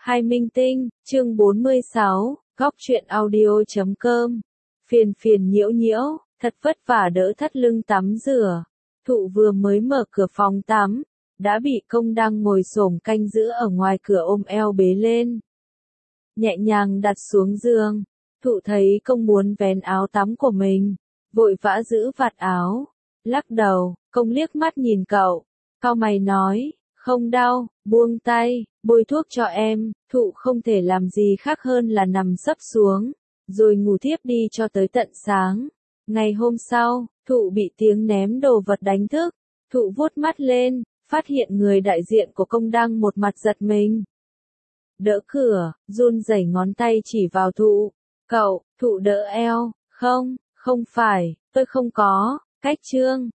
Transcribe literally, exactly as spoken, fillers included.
Hai Minh Tinh, chương bốn mươi sáu, góc truyện audio chấm com. Phiền phiền nhiễu nhiễu, thật vất vả đỡ thắt lưng tắm rửa. Thụ vừa mới mở cửa phòng tắm, đã bị công đang ngồi xổm canh giữ ở ngoài cửa ôm eo bế lên. Nhẹ nhàng đặt xuống giường, thụ thấy công muốn vén áo tắm của mình, vội vã giữ vạt áo. Lắc đầu, công liếc mắt nhìn cậu, cau mày nói, không đau, buông tay, bôi thuốc cho em. Thụ không thể làm gì khác hơn là nằm sấp xuống, rồi ngủ thiếp đi cho tới tận sáng. Ngày hôm sau, thụ bị tiếng ném đồ vật đánh thức. Thụ vuốt mắt lên, phát hiện người đại diện của công đang một mặt giật mình. Đỡ cửa, run rẩy ngón tay chỉ vào thụ. Cậu, thụ đỡ eo, không, không phải, tôi không có, cách trương,